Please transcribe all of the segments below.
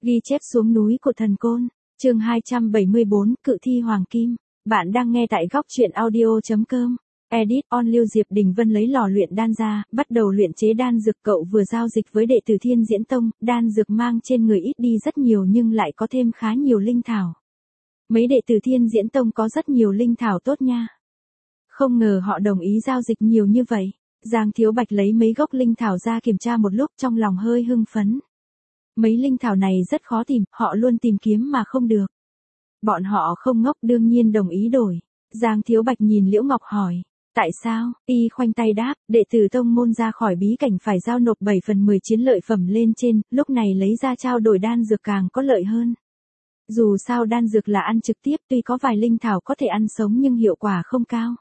Ghi chép xuống núi của thần côn, chương 274, cự thi hoàng kim. Bạn đang nghe tại góc truyện audio.com. Edit on Lưu Diệp Đình Vân lấy lò luyện đan ra, bắt đầu luyện chế đan dược. Cậu vừa giao dịch với đệ tử Thiên Diễn Tông, đan dược mang trên người ít đi rất nhiều nhưng lại có thêm khá nhiều linh thảo. Mấy đệ tử Thiên Diễn Tông có rất nhiều linh thảo tốt nha. Không ngờ họ đồng ý giao dịch nhiều như vậy. Giang Thiếu Bạch lấy mấy gốc linh thảo ra kiểm tra một lúc, trong lòng hơi hưng phấn. Mấy linh thảo này rất khó tìm, họ luôn tìm kiếm mà không được. Bọn họ không ngốc, đương nhiên đồng ý đổi. Giang Thiếu Bạch nhìn Liễu Ngọc hỏi, tại sao? Y khoanh tay đáp, đệ tử tông môn ra khỏi bí cảnh phải giao nộp 7/10 chiến lợi phẩm lên trên, lúc này lấy ra trao đổi đan dược càng có lợi hơn. Dù sao đan dược là ăn trực tiếp, tuy có vài linh thảo có thể ăn sống nhưng hiệu quả không cao.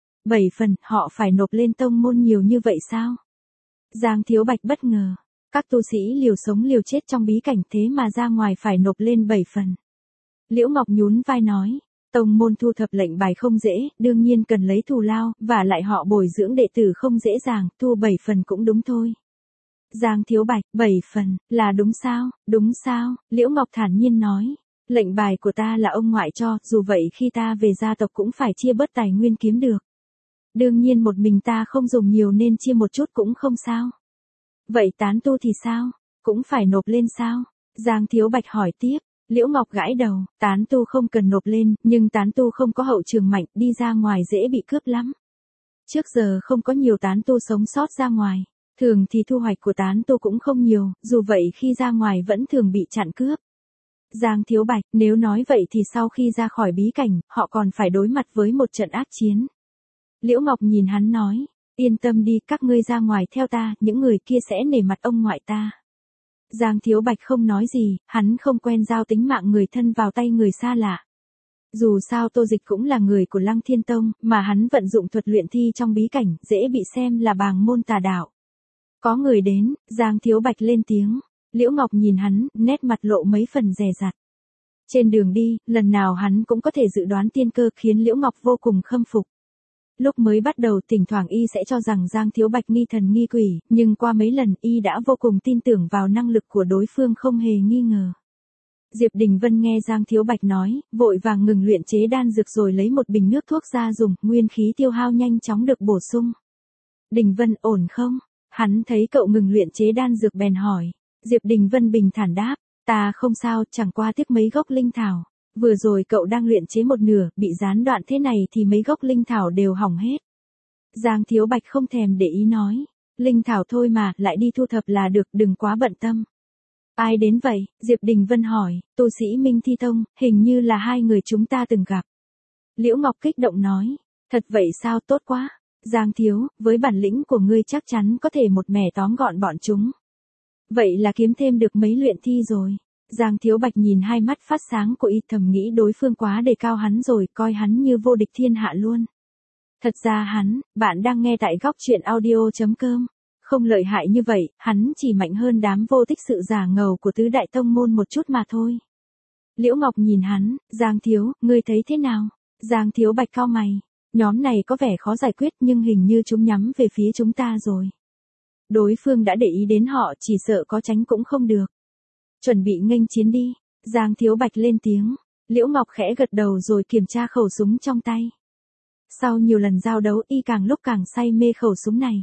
7 phần, họ phải nộp lên tông môn nhiều như vậy sao? Giang Thiếu Bạch bất ngờ. Các tu sĩ liều sống liều chết trong bí cảnh thế mà ra ngoài phải nộp lên 7 phần. Liễu Ngọc nhún vai nói, tông môn thu thập lệnh bài không dễ, đương nhiên cần lấy thù lao, và lại họ bồi dưỡng đệ tử không dễ dàng, thu 7 phần cũng đúng thôi. Giang Thiếu Bạch, 7 phần, là đúng sao? Đúng sao? Liễu Ngọc thản nhiên nói, lệnh bài của ta là ông ngoại cho, dù vậy khi ta về gia tộc cũng phải chia bớt tài nguyên kiếm được. Đương nhiên một mình ta không dùng nhiều nên chia một chút cũng không sao. Vậy tán tu thì sao? Cũng phải nộp lên sao? Giang Thiếu Bạch hỏi tiếp. Liễu Ngọc gãi đầu, tán tu không cần nộp lên, nhưng tán tu không có hậu trường mạnh, đi ra ngoài dễ bị cướp lắm. Trước giờ không có nhiều tán tu sống sót ra ngoài. Thường thì thu hoạch của tán tu cũng không nhiều, dù vậy khi ra ngoài vẫn thường bị chặn cướp. Giang Thiếu Bạch, nếu nói vậy thì sau khi ra khỏi bí cảnh, họ còn phải đối mặt với một trận ác chiến. Liễu Ngọc nhìn hắn nói, yên tâm đi, các ngươi ra ngoài theo ta, những người kia sẽ nể mặt ông ngoại ta. Giang Thiếu Bạch không nói gì, hắn không quen giao tính mạng người thân vào tay người xa lạ. Dù sao Tô Dịch cũng là người của Lăng Thiên Tông, mà hắn vận dụng thuật luyện thi trong bí cảnh, dễ bị xem là bàng môn tà đạo. Có người đến, Giang Thiếu Bạch lên tiếng. Liễu Ngọc nhìn hắn, nét mặt lộ mấy phần dè dặt. Trên đường đi, lần nào hắn cũng có thể dự đoán tiên cơ, khiến Liễu Ngọc vô cùng khâm phục. Lúc mới bắt đầu thỉnh thoảng y sẽ cho rằng Giang Thiếu Bạch nghi thần nghi quỷ, nhưng qua mấy lần y đã vô cùng tin tưởng vào năng lực của đối phương, không hề nghi ngờ. Diệp Đình Vân nghe Giang Thiếu Bạch nói, vội vàng ngừng luyện chế đan dược rồi lấy một bình nước thuốc ra dùng, nguyên khí tiêu hao nhanh chóng được bổ sung. Đình Vân ổn không? Hắn thấy cậu ngừng luyện chế đan dược bèn hỏi. Diệp Đình Vân bình thản đáp, ta không sao, chẳng qua tiếc mấy gốc linh thảo. Vừa rồi cậu đang luyện chế một nửa, bị gián đoạn thế này thì mấy gốc linh thảo đều hỏng hết. Giang Thiếu Bạch không thèm để ý nói, linh thảo thôi mà, lại đi thu thập là được, đừng quá bận tâm. Ai đến vậy? Diệp Đình Vân hỏi, tu sĩ Minh Thi Tông, hình như là hai người chúng ta từng gặp. Liễu Ngọc kích động nói, thật vậy sao, tốt quá. Giang Thiếu, với bản lĩnh của ngươi chắc chắn có thể một mẻ tóm gọn bọn chúng. Vậy là kiếm thêm được mấy luyện thi rồi. Giang Thiếu Bạch nhìn hai mắt phát sáng của y, thầm nghĩ đối phương quá đề cao hắn rồi, coi hắn như vô địch thiên hạ luôn. Thật ra bạn đang nghe tại góc truyện audio.com. Không lợi hại như vậy, hắn chỉ mạnh hơn đám vô tích sự giả ngầu của tứ đại tông môn một chút mà thôi. Liễu Ngọc nhìn hắn, Giang Thiếu, ngươi thấy thế nào? Giang Thiếu Bạch cau mày, nhóm này có vẻ khó giải quyết nhưng hình như chúng nhắm về phía chúng ta rồi. Đối phương đã để ý đến họ, chỉ sợ có tránh cũng không được. Chuẩn bị nghênh chiến đi. Giang Thiếu Bạch lên tiếng. Liễu Ngọc khẽ gật đầu rồi kiểm tra khẩu súng trong tay. Sau nhiều lần giao đấu y càng lúc càng say mê khẩu súng này.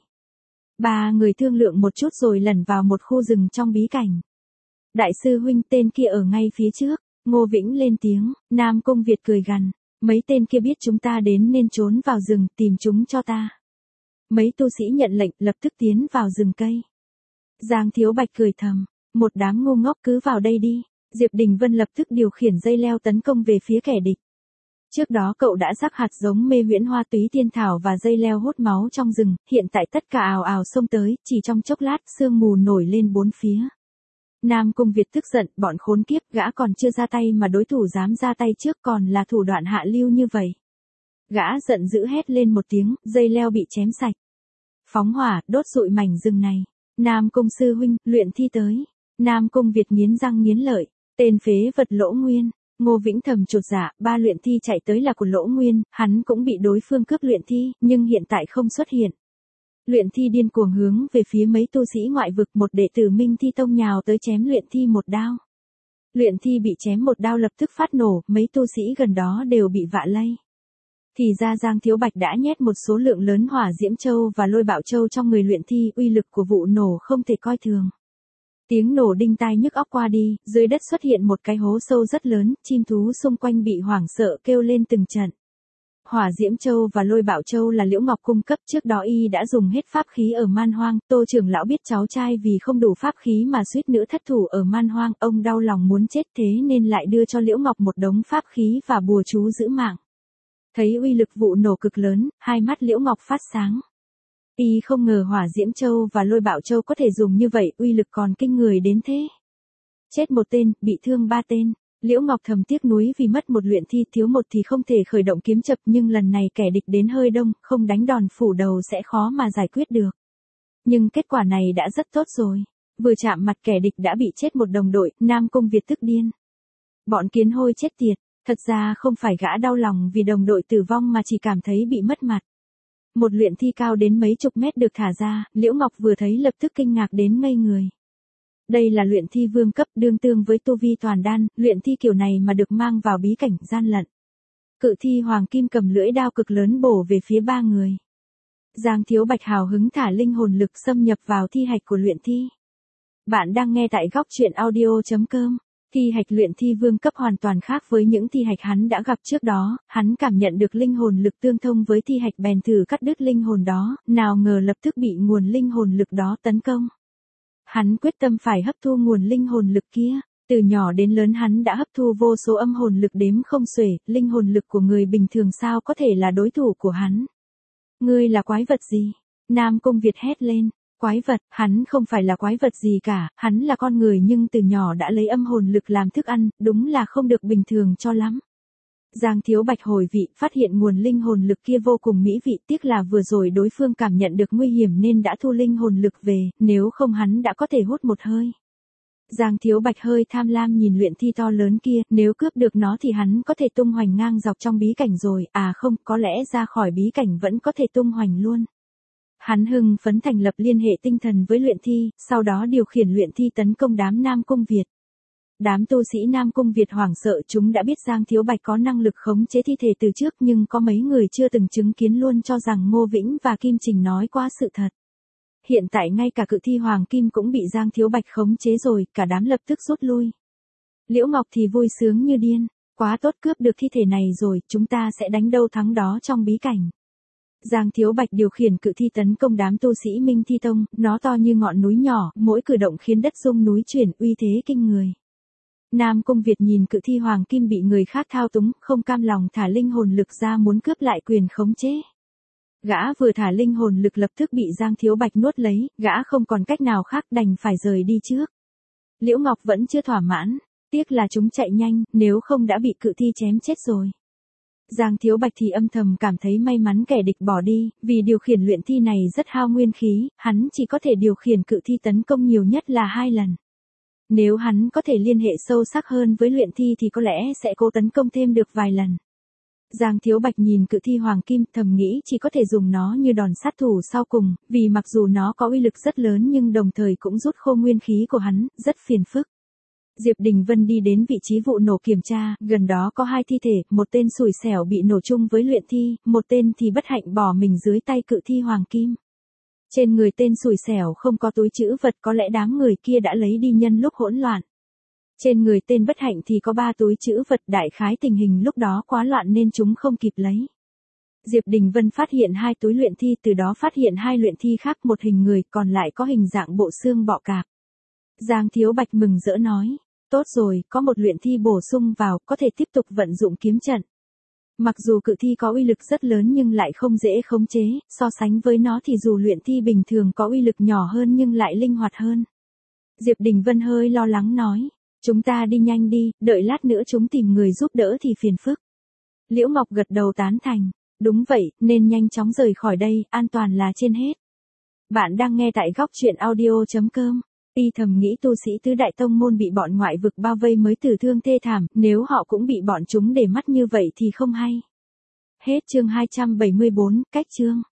Ba người thương lượng một chút rồi lẩn vào một khu rừng trong bí cảnh. Đại sư huynh, tên kia ở ngay phía trước. Ngô Vĩnh lên tiếng. Nam Cung Việt cười gằn. Mấy tên kia biết chúng ta đến nên trốn vào rừng, tìm chúng cho ta. Mấy tu sĩ nhận lệnh lập tức tiến vào rừng cây. Giang Thiếu Bạch cười thầm. Một đám ngu ngốc, cứ vào đây đi. Diệp Đình Vân lập tức điều khiển dây leo tấn công về phía kẻ địch. Trước đó cậu đã rắc hạt giống mê huyễn hoa túy tiên thảo và dây leo hút máu trong rừng, hiện tại tất cả ào ào xông tới, chỉ trong chốc lát sương mù nổi lên bốn phía. Nam Cung Việt tức giận, bọn khốn kiếp, gã còn chưa ra tay mà đối thủ dám ra tay trước, còn là thủ đoạn hạ lưu như vậy. Gã giận dữ hét lên một tiếng, dây leo bị chém sạch. Phóng hỏa, đốt rụi mảnh rừng này. Nam Cung sư huynh, luyện thi tới. Nam Cung Việt nghiến răng nghiến lợi, tên phế vật Lỗ Nguyên. Ngô Vĩnh thầm chột dạ, ba luyện thi chạy tới là của Lỗ Nguyên, hắn cũng bị đối phương cướp luyện thi, nhưng hiện tại không xuất hiện. Luyện thi điên cuồng hướng về phía mấy tu sĩ ngoại vực, một đệ tử Minh Thi Tông nhào tới chém luyện thi một đao. Luyện thi bị chém một đao lập tức phát nổ, mấy tu sĩ gần đó đều bị vạ lây. Thì ra Giang Thiếu Bạch đã nhét một số lượng lớn hỏa diễm châu và lôi bạo châu trong người luyện thi, uy lực của vụ nổ không thể coi thường. Tiếng nổ đinh tai nhức óc qua đi, dưới đất xuất hiện một cái hố sâu rất lớn, chim thú xung quanh bị hoảng sợ kêu lên từng trận. Hỏa diễm châu và lôi bạo châu là Liễu Ngọc cung cấp, trước đó y đã dùng hết pháp khí ở Man Hoang, Tô trưởng lão biết cháu trai vì không đủ pháp khí mà suýt nữa thất thủ ở Man Hoang, ông đau lòng muốn chết thế nên lại đưa cho Liễu Ngọc một đống pháp khí và bùa chú giữ mạng. Thấy uy lực vụ nổ cực lớn, hai mắt Liễu Ngọc phát sáng. Y không ngờ hỏa diễm châu và lôi bạo châu có thể dùng như vậy, uy lực còn kinh người đến thế. Chết một tên, bị thương ba tên. Liễu Ngọc thầm tiếc nuối vì mất một luyện thi, thiếu một thì không thể khởi động kiếm chập, nhưng lần này kẻ địch đến hơi đông, không đánh đòn phủ đầu sẽ khó mà giải quyết được. Nhưng kết quả này đã rất tốt rồi. Vừa chạm mặt kẻ địch đã bị chết một đồng đội, Nam Cung Việt tức điên. Bọn kiến hôi chết tiệt, thật ra không phải gã đau lòng vì đồng đội tử vong mà chỉ cảm thấy bị mất mặt. Một luyện thi cao đến mấy chục mét được thả ra, Liễu Ngọc vừa thấy lập tức kinh ngạc đến ngây người. Đây là luyện thi vương cấp đương tương với tu vi toàn đan, luyện thi kiểu này mà được mang vào bí cảnh gian lận. Cự thi Hoàng Kim cầm lưỡi đao cực lớn bổ về phía ba người. Giang Thiếu Bạch hào hứng thả linh hồn lực xâm nhập vào thi hạch của luyện thi. Bạn đang nghe tại góc truyện audio.com. Thi hạch luyện thi vương cấp hoàn toàn khác với những thi hạch hắn đã gặp trước đó, hắn cảm nhận được linh hồn lực tương thông với thi hạch bèn thử cắt đứt linh hồn đó, nào ngờ lập tức bị nguồn linh hồn lực đó tấn công. Hắn quyết tâm phải hấp thu nguồn linh hồn lực kia, từ nhỏ đến lớn hắn đã hấp thu vô số âm hồn lực đếm không xuể, linh hồn lực của người bình thường sao có thể là đối thủ của hắn. Ngươi là quái vật gì? Nam Cung Việt hét lên. Quái vật, hắn không phải là quái vật gì cả, hắn là con người nhưng từ nhỏ đã lấy âm hồn lực làm thức ăn, đúng là không được bình thường cho lắm. Giang Thiếu Bạch hồi vị, phát hiện nguồn linh hồn lực kia vô cùng mỹ vị, tiếc là vừa rồi đối phương cảm nhận được nguy hiểm nên đã thu linh hồn lực về, nếu không hắn đã có thể hút một hơi. Giang Thiếu Bạch hơi tham lam nhìn luyện thi to lớn kia, nếu cướp được nó thì hắn có thể tung hoành ngang dọc trong bí cảnh rồi, à không, có lẽ ra khỏi bí cảnh vẫn có thể tung hoành luôn. Hắn hưng phấn thành lập liên hệ tinh thần với luyện thi, sau đó điều khiển luyện thi tấn công đám Nam Cung Việt. Đám tu sĩ Nam Cung Việt hoảng sợ, chúng đã biết Giang Thiếu Bạch có năng lực khống chế thi thể từ trước nhưng có mấy người chưa từng chứng kiến luôn cho rằng Ngô Vĩnh và Kim Trình nói quá sự thật. Hiện tại ngay cả cự thi Hoàng Kim cũng bị Giang Thiếu Bạch khống chế rồi, cả đám lập tức rút lui. Liễu Ngọc thì vui sướng như điên, quá tốt, cướp được thi thể này rồi, chúng ta sẽ đánh đâu thắng đó trong bí cảnh. Giang Thiếu Bạch điều khiển cự thi tấn công đám tu sĩ Minh Thi Tông, nó to như ngọn núi nhỏ, mỗi cử động khiến đất rung núi chuyển, uy thế kinh người. Nam Cung Việt nhìn cự thi Hoàng Kim bị người khác thao túng, không cam lòng thả linh hồn lực ra muốn cướp lại quyền khống chế. Gã vừa thả linh hồn lực lập tức bị Giang Thiếu Bạch nuốt lấy, gã không còn cách nào khác đành phải rời đi trước. Liễu Ngọc vẫn chưa thỏa mãn, tiếc là chúng chạy nhanh, nếu không đã bị cự thi chém chết rồi. Giang Thiếu Bạch thì âm thầm cảm thấy may mắn kẻ địch bỏ đi, vì điều khiển luyện thi này rất hao nguyên khí, hắn chỉ có thể điều khiển cự thi tấn công nhiều nhất là 2 lần. Nếu hắn có thể liên hệ sâu sắc hơn với luyện thi thì có lẽ sẽ cố tấn công thêm được vài lần. Giang Thiếu Bạch nhìn cự thi Hoàng Kim thầm nghĩ chỉ có thể dùng nó như đòn sát thủ sau cùng, vì mặc dù nó có uy lực rất lớn nhưng đồng thời cũng rút khô nguyên khí của hắn, rất phiền phức. Diệp Đình Vân đi đến vị trí vụ nổ kiểm tra, gần đó có 2 thi thể, một tên xủi xẻo bị nổ chung với luyện thi, một tên thì bất hạnh bỏ mình dưới tay cự thi Hoàng Kim. Trên người tên xủi xẻo không có túi trữ vật, có lẽ đám người kia đã lấy đi nhân lúc hỗn loạn. Trên người tên bất hạnh thì có 3 túi trữ vật, đại khái tình hình lúc đó quá loạn nên chúng không kịp lấy. Diệp Đình Vân phát hiện 2 túi luyện thi, từ đó phát hiện 2 luyện thi khác, một hình người, còn lại có hình dạng bộ xương bọ cạp. Giang Thiếu Bạch mừng rỡ nói, tốt rồi, có một luyện thi bổ sung vào, có thể tiếp tục vận dụng kiếm trận. Mặc dù cự thi có uy lực rất lớn nhưng lại không dễ khống chế, so sánh với nó thì dù luyện thi bình thường có uy lực nhỏ hơn nhưng lại linh hoạt hơn. Diệp Đình Vân hơi lo lắng nói, chúng ta đi nhanh đi, đợi lát nữa chúng tìm người giúp đỡ thì phiền phức. Liễu Ngọc gật đầu tán thành, đúng vậy, nên nhanh chóng rời khỏi đây, an toàn là trên hết. Bạn đang nghe tại góc truyện audio.com. Y thầm nghĩ tu sĩ tứ đại tông môn bị bọn ngoại vực bao vây mới tử thương thê thảm, nếu họ cũng bị bọn chúng để mắt như vậy thì không hay. Hết chương 274, cách chương.